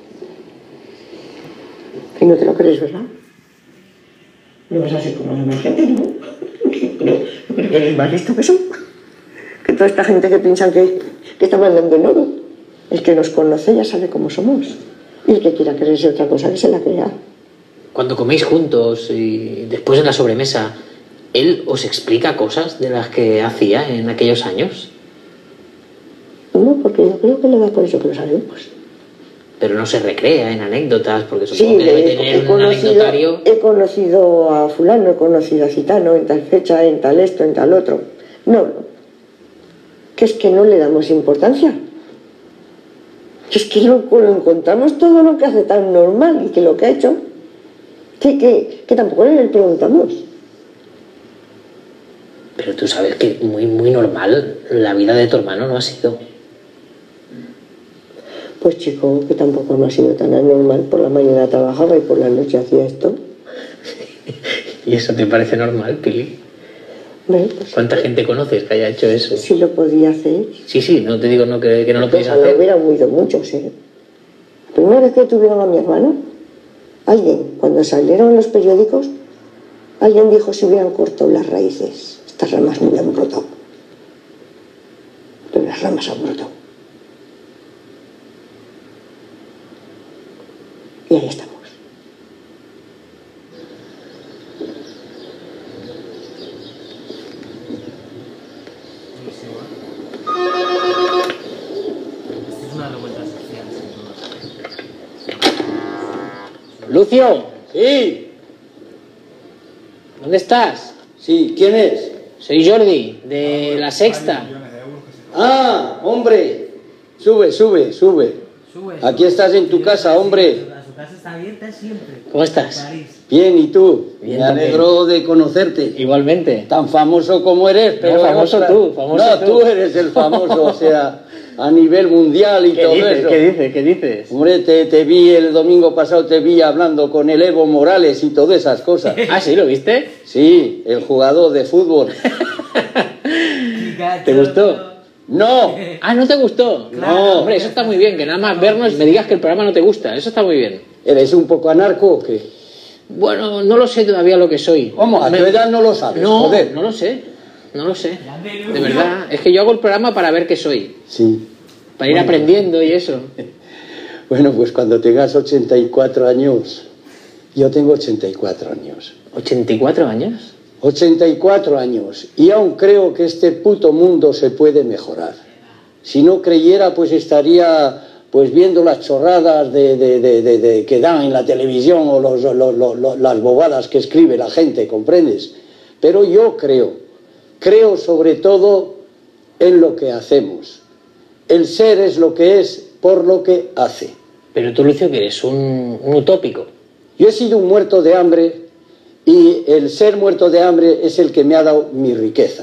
Y no te lo crees, ¿verdad? No vas a ser como la demás gente, ¿no? No creo que eres más listo que eso. Que toda esta gente que piensan que está mandando en oro. El que nos conoce ya sabe cómo somos. Y el que quiera creerse otra cosa, que se la crea. Cuando coméis juntos y después en la sobremesa, ¿él os explica cosas de las que hacía en aquellos años? No, porque yo creo que le da por eso que lo sabemos. Pero no se recrea en anécdotas, porque supongo que debe tener un anecdotario. He conocido a fulano, he conocido a citano, en tal fecha, en tal esto, en tal otro. No, que es que no le damos importancia. Que es que lo encontramos todo lo que hace tan normal y que lo que ha hecho, que tampoco le preguntamos. Pero tú sabes que muy normal la vida de tu hermano no ha sido. Pues chico, que tampoco no ha sido tan anormal. Por la mañana trabajaba y por la noche hacía esto. ¿Y eso te parece normal, Pili? Bueno, pues, ¿Cuánta gente conoces que haya hecho eso? si lo podía hacer. Sí, no te digo que no lo podías Ojalá hacer. hubieran huido muchos, ¿eh? La primera vez que tuvieron a mi hermano, alguien, cuando salieron los periódicos, alguien dijo si hubieran cortado las raíces. Estas ramas no le han brotado. Pero las ramas han brotado. Y ahí estamos. Lucio, Sí, ¿dónde estás? sí, ¿quién es? Soy Jordi, de La Sexta. Ah, hombre, sube. Aquí estás en tu casa, hombre. Su casa está abierta siempre. ¿Cómo estás? París. Bien, ¿y tú? Bien, Me alegro de conocerte. Igualmente. Tan famoso como eres, pero... famoso tú, famoso no, tú. tú eres el famoso, o sea, a nivel mundial y todo eso. ¿Qué dices? Hombre, te vi el domingo pasado, te vi hablando con el Evo Morales y todas esas cosas. Ah, ¿sí? ¿Lo viste? Sí, el jugador de fútbol. ¿Te gustó? No, Ah, ¿no te gustó? No. Hombre, eso está muy bien, que nada más vernos me digas que el programa no te gusta. Eso está muy bien. ¿eres un poco anarco o qué? Bueno, no lo sé todavía lo que soy. ¿Cómo? A tu edad no lo sabes, No, joder. no lo sé. De verdad. Es que yo hago el programa para ver qué soy. Sí. Para ir aprendiendo y eso. Bueno, pues cuando tengas 84 años, yo tengo 84 años. ¿84 años? 84 años. Y aún creo que este puto mundo se puede mejorar. Si no creyera, pues estaría pues viendo las chorradas que dan en la televisión o las bobadas que escribe la gente, ¿comprendes? Pero yo creo sobre todo en lo que hacemos. El ser es lo que es por lo que hace. Pero tú, Lucio, que eres un utópico. Yo he sido un muerto de hambre y el ser muerto de hambre es el que me ha dado mi riqueza.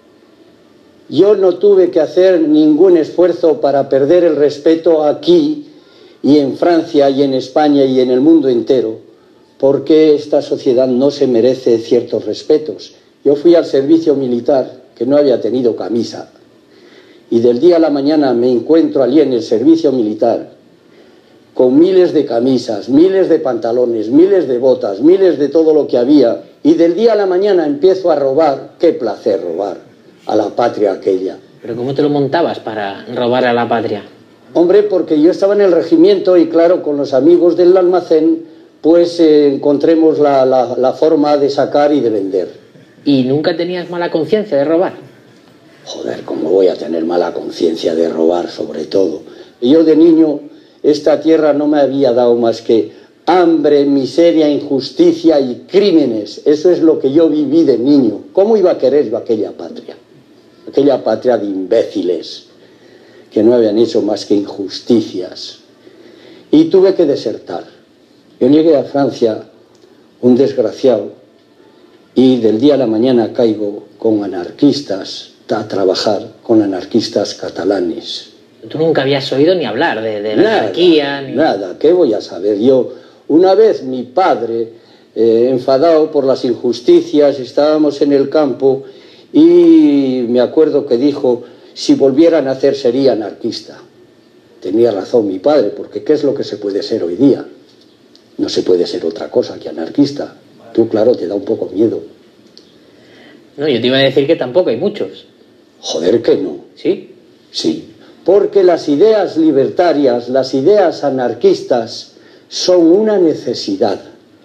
Yo no tuve que hacer ningún esfuerzo para perder el respeto aquí y en Francia y en España y en el mundo entero, porque esta sociedad no se merece ciertos respetos. Yo fui al servicio militar, que no había tenido camisa, y del día a la mañana me encuentro allí en el servicio militar con miles de camisas, miles de pantalones, miles de botas, miles de todo lo que había, y del día a la mañana empiezo a robar. Qué placer robar a la patria aquella. ¿Pero cómo te lo montabas para robar a la patria? Hombre, porque yo estaba en el regimiento y claro, con los amigos del almacén, pues encontremos la forma de sacar y de vender. ¿Y nunca tenías mala conciencia de robar? Joder, ¿cómo voy a tener mala conciencia de robar, sobre todo? Yo de niño, esta tierra no me había dado más que hambre, miseria, injusticia y crímenes. Eso es lo que yo viví de niño. ¿Cómo iba a querer yo aquella patria? Aquella patria de imbéciles que no habían hecho más que injusticias. Y tuve que desertar. Yo llegué a Francia, un desgraciado, y del día a la mañana caigo con anarquistas, a trabajar con anarquistas catalanes. Tú nunca habías oído ni hablar de la anarquía. Nada, ¿qué voy a saber yo? Una vez mi padre, enfadado por las injusticias, estábamos en el campo y me acuerdo que dijo, si volviera a nacer sería anarquista. Tenía razón mi padre, porque ¿qué es lo que se puede ser hoy día? No se puede ser otra cosa que anarquista. Tú, claro, te da un poco miedo. No, yo te iba a decir que tampoco hay muchos. Joder, que no. ¿Sí? Sí, porque las ideas libertarias, las ideas anarquistas, son una necesidad.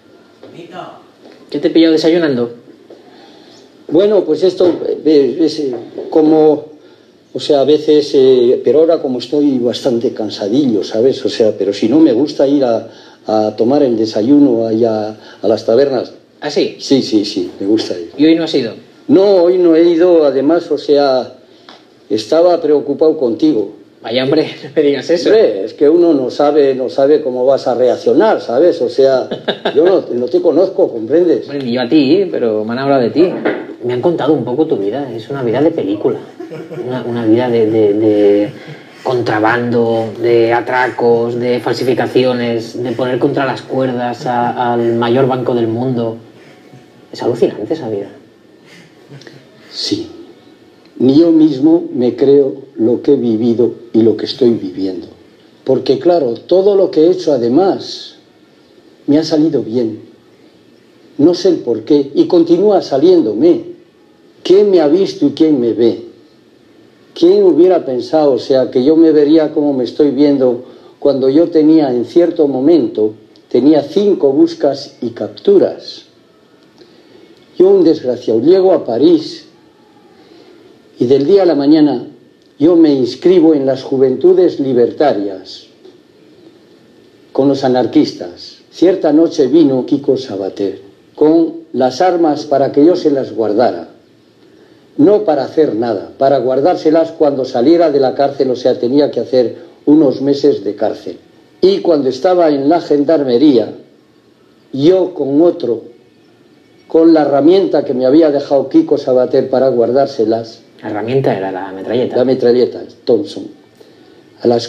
¿Qué te he pillado desayunando? Bueno, pues esto es como, o sea, a veces, pero ahora como estoy bastante cansadillo, ¿sabes? O sea, pero si no me gusta ir a tomar el desayuno allá a las tabernas. ¿Ah, sí? Sí, me gusta ir. ¿Y hoy no has ido? No, hoy no he ido, además, o sea, estaba preocupado contigo. Vaya, hombre, no me digas eso. Hombre, es que uno no sabe cómo vas a reaccionar, ¿sabes? O sea, yo no te conozco, ¿comprendes? Bueno, ni yo a ti, pero me han hablado de ti. Me han contado un poco tu vida, es una vida de película, una vida de contrabando, de atracos, de falsificaciones, de poner contra las cuerdas al mayor banco del mundo. Es alucinante esa vida. Sí, ni yo mismo me creo lo que he vivido y lo que estoy viviendo. Porque claro, todo lo que he hecho además me ha salido bien. No sé el por qué y continúa saliéndome. ¿Quién me ha visto y quién me ve? ¿Quién hubiera pensado, o sea, que yo me vería como me estoy viendo cuando yo tenía, en cierto momento, tenía 5 buscas y capturas? Yo, un desgraciado, llego a París y del día a la mañana yo me inscribo en las Juventudes Libertarias con los anarquistas. Cierta noche vino Quico Sabater con las armas para que yo se las guardara. No para hacer nada, para guardárselas cuando saliera de la cárcel, o sea, tenía que hacer unos meses de cárcel. Y cuando estaba en la gendarmería, yo con otro, con la herramienta que me había dejado Quico Sabater para guardárselas. La herramienta era la metralleta. La metralleta, Thompson. A las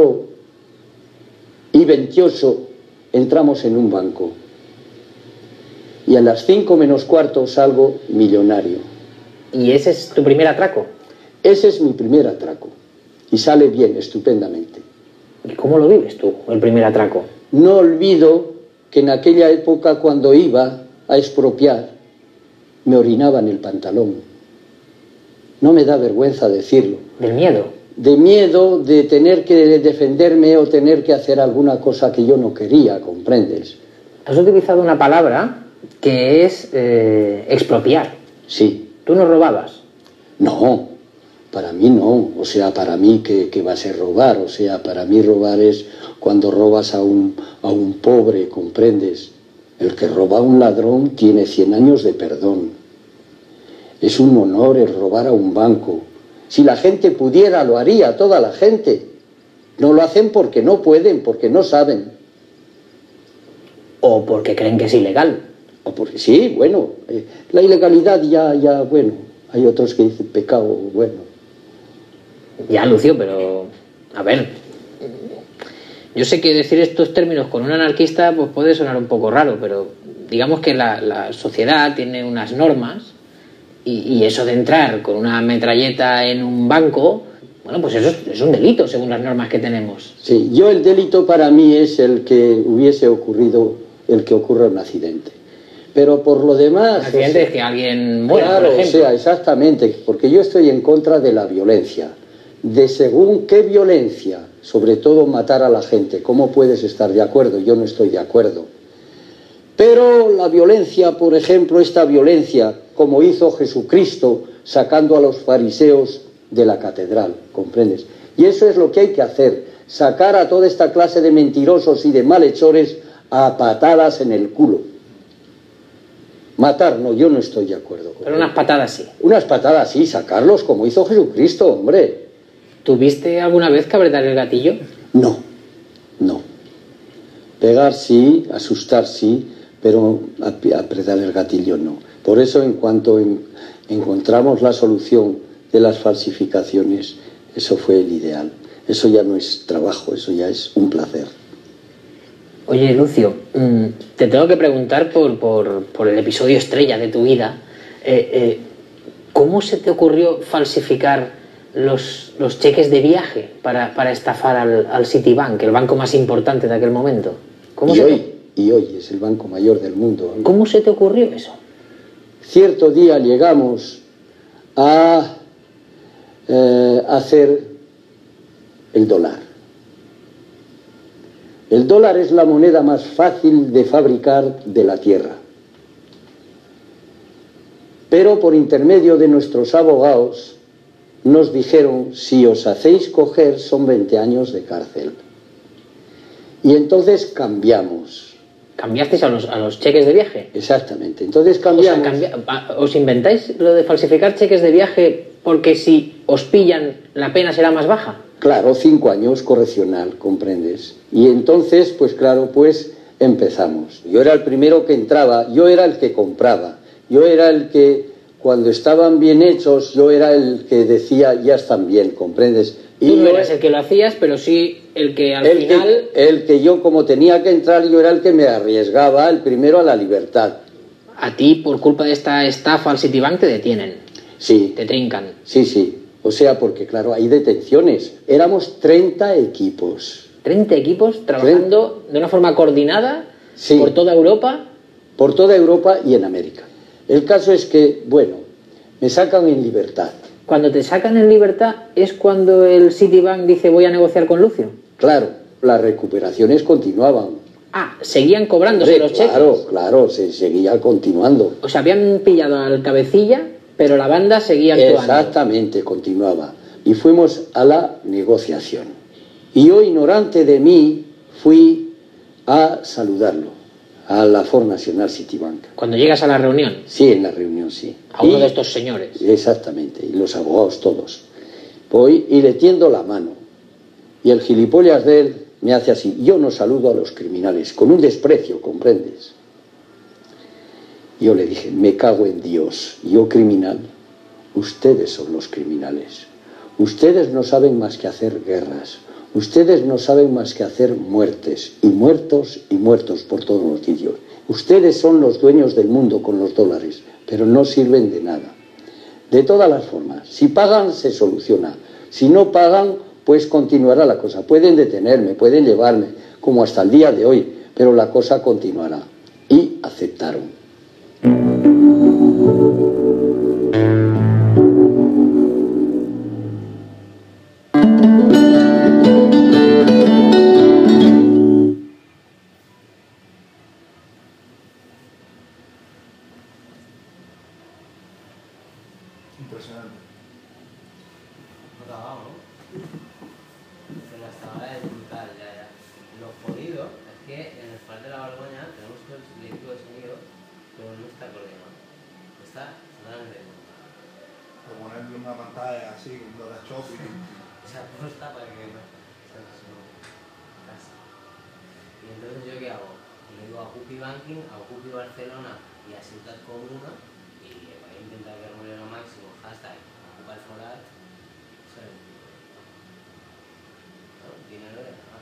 4:28 entramos en un banco. Y a las 5 menos cuarto salgo millonario. ¿Y ese es tu primer atraco? Ese es mi primer atraco. Y sale bien, estupendamente. ¿Y cómo lo vives tú, el primer atraco? No olvido que en aquella época, cuando iba a expropiar, me orinaba en el pantalón. No me da vergüenza decirlo. ¿Del miedo? De miedo de tener que defenderme o tener que hacer alguna cosa que yo no quería, ¿comprendes? Has utilizado una palabra que es expropiar. Sí. ¿Tú no robabas? No, para mí no. O sea, para mí que va a ser robar. O sea, para mí robar es cuando robas a un pobre, ¿comprendes? El que roba a un ladrón tiene 100 años de perdón. Es un honor el robar a un banco. Si la gente pudiera, lo haría, toda la gente. No lo hacen porque no pueden, porque no saben. O porque creen que es ilegal. O porque sí, bueno, la ilegalidad ya, bueno, hay otros que dicen pecado, bueno. Ya, Lucio, pero, a ver, yo sé que decir estos términos con un anarquista pues puede sonar un poco raro, pero digamos que la sociedad tiene unas normas y eso de entrar con una metralleta en un banco, bueno, pues eso es un delito según las normas que tenemos. Sí, el delito para mí es el que hubiese ocurrido, el que ocurra un accidente. Pero por lo demás... Un accidente es que alguien muera, claro, por ejemplo. O sea, exactamente, porque yo estoy en contra de la violencia. De según qué violencia, sobre todo matar a la gente. ¿Cómo puedes estar de acuerdo? Yo no estoy de acuerdo. Pero la violencia, por ejemplo, esta violencia, como hizo Jesucristo sacando a los fariseos de la catedral, ¿comprendes? Y eso es lo que hay que hacer, sacar a toda esta clase de mentirosos y de malhechores a patadas en el culo. Matar, no, yo no estoy de acuerdo con Pero él. unas patadas sí. Unas patadas sí, sacarlos como hizo Jesucristo, hombre. ¿Tuviste alguna vez que apretar el gatillo? No. Pegar sí, asustar sí, pero apretar el gatillo no. Por eso, en cuanto encontramos la solución de las falsificaciones, eso fue el ideal. Eso ya no es trabajo, eso ya es un placer. Oye, Lucio, te tengo que preguntar por el episodio estrella de tu vida. ¿Cómo se te ocurrió falsificar los cheques de viaje para estafar al Citibank, el banco más importante de aquel momento? Y hoy es el banco mayor del mundo. ¿Cómo se te ocurrió eso? Cierto día llegamos a hacer el dólar. El dólar es la moneda más fácil de fabricar de la tierra. Pero por intermedio de nuestros abogados nos dijeron, si os hacéis coger son 20 años de cárcel. Y entonces cambiamos. ¿Cambiasteis a los cheques de viaje? Exactamente, entonces cambiamos. O sea, ¿os inventáis lo de falsificar cheques de viaje porque si os pillan la pena será más baja? Claro, 5 años correccional, comprendes. Y entonces, pues claro, pues empezamos. Yo era el primero que entraba, yo era el que compraba, yo era el que cuando estaban bien hechos, yo era el que decía, ya están bien, ¿comprendes? Y tú no eras el que lo hacías, pero sí el que al final... El que yo, como tenía que entrar, yo era el que me arriesgaba el primero a la libertad. A ti, por culpa de esta estafa al Citibank, te detienen. Sí. Te trincan. Sí, sí. O sea, porque claro, hay detenciones. Éramos 30 equipos. 30 equipos trabajando de una forma coordinada por toda Europa. Por toda Europa y en América. El caso es que, bueno, me sacan en libertad. Cuando te sacan en libertad es cuando el Citibank dice voy a negociar con Lucio. Claro, las recuperaciones continuaban. Ah, seguían cobrándose los cheques. Claro, se seguía continuando. O sea, habían pillado al cabecilla, pero la banda seguía actuando. Exactamente, continuaba. Y fuimos a la negociación. Y yo, ignorante de mí, fui a saludarlo, a la Ford National Citibank. Cuando llegas a la reunión. Sí, en la reunión, sí. A uno de estos señores. Exactamente, y los abogados todos. Voy y le tiendo la mano. Y el gilipollas de él me hace así. Yo no saludo a los criminales, con un desprecio, ¿comprendes? Yo le dije, me cago en Dios, yo criminal. Ustedes son los criminales. Ustedes no saben más que hacer guerras. Ustedes no saben más que hacer muertes, y muertos por todos los sitios. Ustedes son los dueños del mundo con los dólares, pero no sirven de nada. De todas las formas, si pagan, se soluciona. Si no pagan, pues continuará la cosa. Pueden detenerme, pueden llevarme, como hasta el día de hoy, pero la cosa continuará. Y aceptaron. Impresionante. No te ha dado, ¿no? Se la estaba de brutal, ya. Lo jodido es que en el Far de la Vergoña tenemos todo el equipo de sonido, pero no está coordinado. Está totalmente coordinado. Por ponerle una pantalla así, con los shopping. O sea, no está para que no. Y entonces, ¿yo qué hago? Le digo a Guppy Banking, a Guppy Barcelona y a Ciutat Comuna, y voy a intentar que remueve lo máximo, hashtag, Ocupa el Foral, ¿sabes? ¿No? Dinero de nada.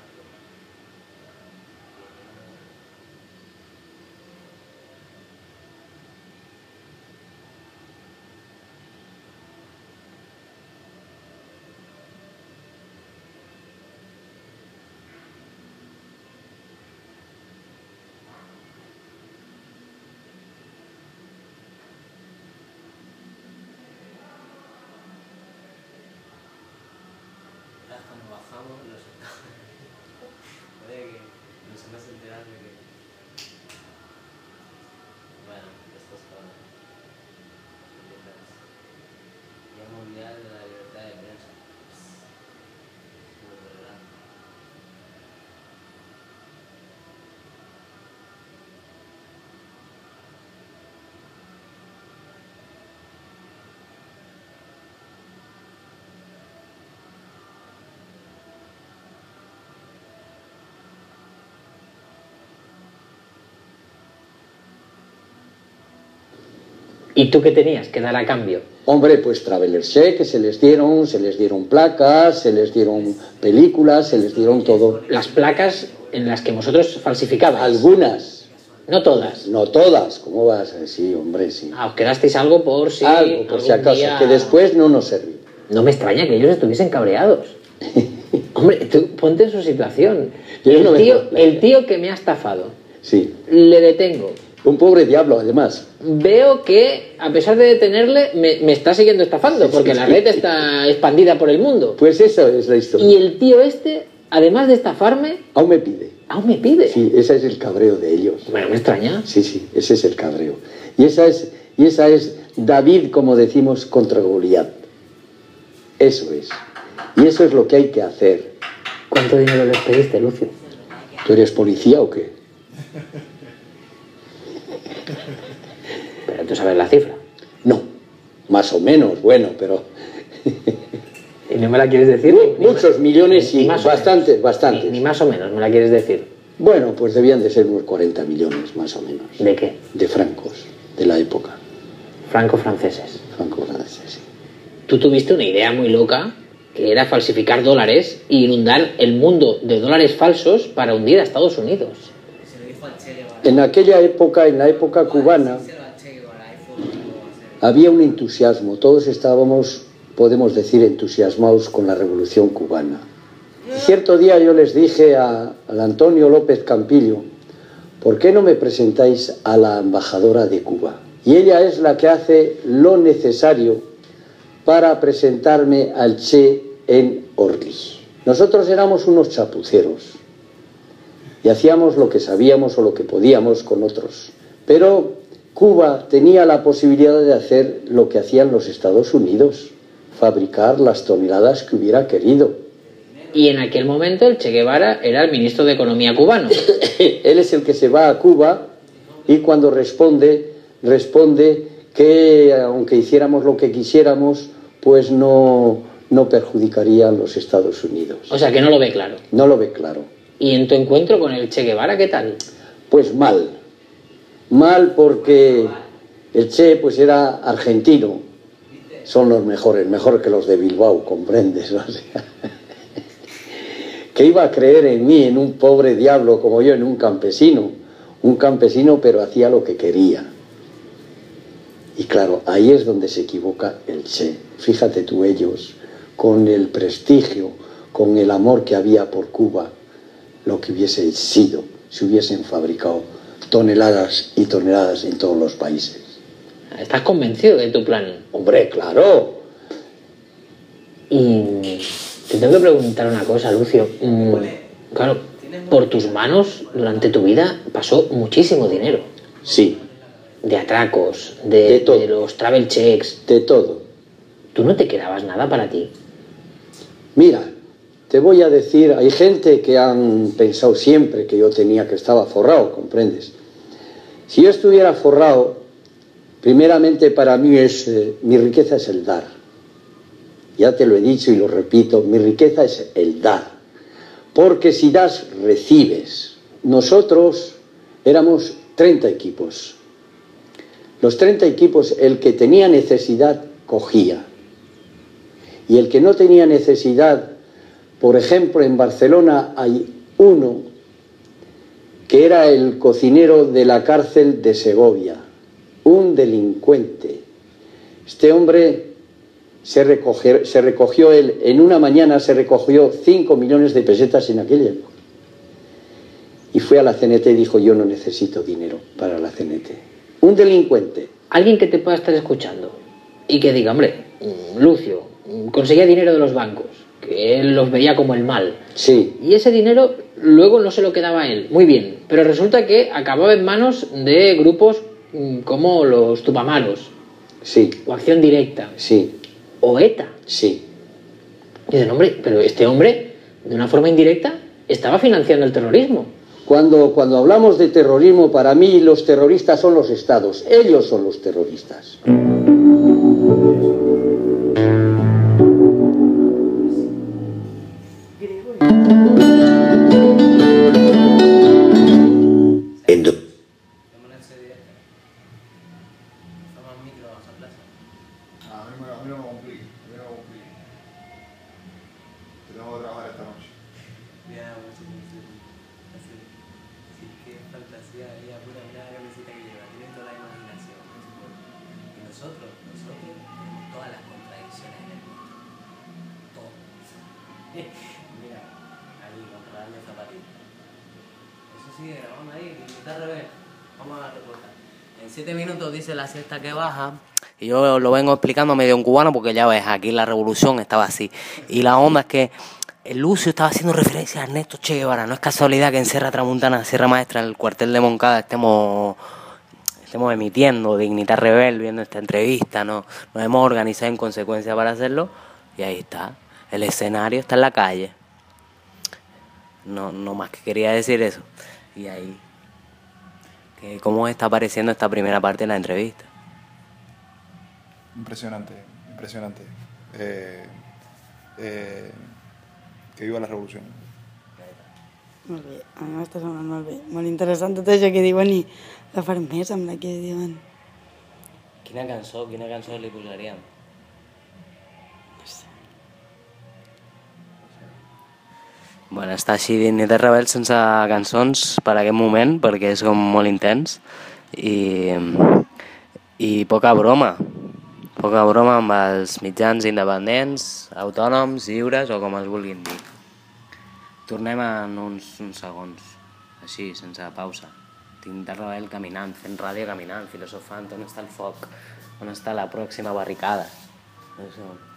Cuando bajamos los puede que nos hemos enterado de que bueno, estas cosas Día Mundial de la Libertad de Prensa muy tolerante. ¿Y tú qué tenías que dar a cambio? Hombre, pues Traveler Check, que se les dieron placas, se les dieron películas, se les dieron todo. Las placas en las que vosotros falsificabais. Algunas. No todas. No todas, ¿cómo vas a decir? Hombre, sí. Ah, os quedasteis algo por si... Algo, por si acaso, día... que después no nos sirvió. No me extraña que ellos estuviesen cabreados. Hombre, tú ponte en su situación. El tío que me ha estafado. Sí. Le detengo. Un pobre diablo, además. Veo que, a pesar de detenerle, me está siguiendo estafando, porque la red está expandida por el mundo. Pues esa es la historia. Y el tío este, además de estafarme... Aún me pide. ¿Aún me pide? Sí, ese es el cabreo de ellos. Bueno, me extraña. Sí, ese es el cabreo. Y esa es David, como decimos, contra Goliat. Eso es. Y eso es lo que hay que hacer. ¿Cuánto dinero les pediste, Lucio? ¿Tú eres policía o qué? Pero tú sabes la cifra. No, más o menos, bueno, pero... ¿Y no me la quieres decir? Muchos millones y bastantes. Ni más o menos, ¿me la quieres decir? Bueno, pues debían de ser unos 40 millones, más o menos. ¿De qué? De francos, de la época. Franco-franceses. Franco-franceses, sí. Tú tuviste una idea muy loca, que era falsificar dólares e inundar el mundo de dólares falsos para hundir a Estados Unidos. En aquella época, en la época cubana, había un entusiasmo. Todos estábamos, podemos decir, entusiasmados con la Revolución Cubana. Y cierto día yo les dije al Antonio López Campillo, ¿por qué no me presentáis a la embajadora de Cuba? Y ella es la que hace lo necesario para presentarme al Che en Orly. Nosotros éramos unos chapuceros y hacíamos lo que sabíamos o lo que podíamos con otros. Pero Cuba tenía la posibilidad de hacer lo que hacían los Estados Unidos, fabricar las toneladas que hubiera querido. Y en aquel momento el Che Guevara era el ministro de Economía cubano. Él es el que se va a Cuba y cuando responde que aunque hiciéramos lo que quisiéramos, pues no perjudicaría a los Estados Unidos. O sea que no lo ve claro. No lo ve claro. ¿Y en tu encuentro con el Che Guevara qué tal? Pues mal. Mal porque el Che pues era argentino. Son los mejores, mejor que los de Bilbao, ¿comprendes? O sea, que iba a creer en mí, en un pobre diablo como yo, en un campesino pero hacía lo que quería. Y claro, ahí es donde se equivoca el Che. Fíjate tú, ellos, con el prestigio, con el amor que había por Cuba, lo que hubiese sido si hubiesen fabricado toneladas y toneladas en todos los países. ¿Estás convencido de tu plan? Hombre, claro. Y te tengo que preguntar una cosa, Lucio. Claro, por tus manos durante tu vida pasó muchísimo dinero. Sí. De atracos, de los travel checks. De todo. ¿Tú no te quedabas nada para ti? Mira, te voy a decir, hay gente que han pensado siempre que yo estaba forrado, ¿comprendes? Si yo estuviera forrado, primeramente para mí mi riqueza es el dar. Ya te lo he dicho y lo repito, mi riqueza es el dar. Porque si das, recibes. Nosotros éramos 30 equipos. Los 30 equipos, el que tenía necesidad, cogía. Y el que no tenía necesidad, por ejemplo, en Barcelona hay uno que era el cocinero de la cárcel de Segovia, un delincuente. Este hombre se recogió él, en una mañana se recogió 5 millones de pesetas en aquella época. Y fue a la CNT y dijo, yo no necesito dinero para la CNT. Un delincuente. Alguien que te pueda estar escuchando y que diga, hombre, Lucio conseguía dinero de los bancos, que él los veía como el mal. Sí. Y ese dinero luego no se lo quedaba a él. Muy bien. Pero resulta que acababa en manos de grupos como los Tupamaros. Sí. O Acción Directa. Sí. O ETA. Sí. Y dicen, hombre, pero este hombre, de una forma indirecta, estaba financiando el terrorismo. Cuando hablamos de terrorismo, para mí los terroristas son los estados. Ellos son los terroristas. Mira, ahí controlando el zapatito. Eso sigue grabando ahí, está al revés. Vamos a recortar. En 7 minutos dice la siesta que baja. Y yo lo vengo explicando medio en cubano porque ya ves, aquí la revolución estaba así. Y la onda es que el Lucio estaba haciendo referencia a Ernesto Che Guevara. No es casualidad que en Sierra Tramuntana, Sierra Maestra, en el cuartel de Moncada, estemos emitiendo Dignidad Rebel, viendo esta entrevista. Nos hemos organizado en consecuencia para hacerlo. Y ahí está. El escenario está en la calle. No más que quería decir eso. Y ahí, ¿cómo está apareciendo esta primera parte de la entrevista? Impresionante. Que viva la revolució. Molt bé, a mi m'està sonant molt bé. Molt interessant tot això que diuen i la fermesa amb la que diuen Quina cançó li posaríem? Bueno, està així Nit de Rebels sense cançons per aquest moment, perquè és com molt intens i poca broma amb els mitjans independents, autònoms, lliures o com es vulguin dir. Tornem en uns segons, així, sense pausa. Nit de Rebel caminant, fent ràdio caminant, filosofant, on està el foc, on està la pròxima barricada. No sé on.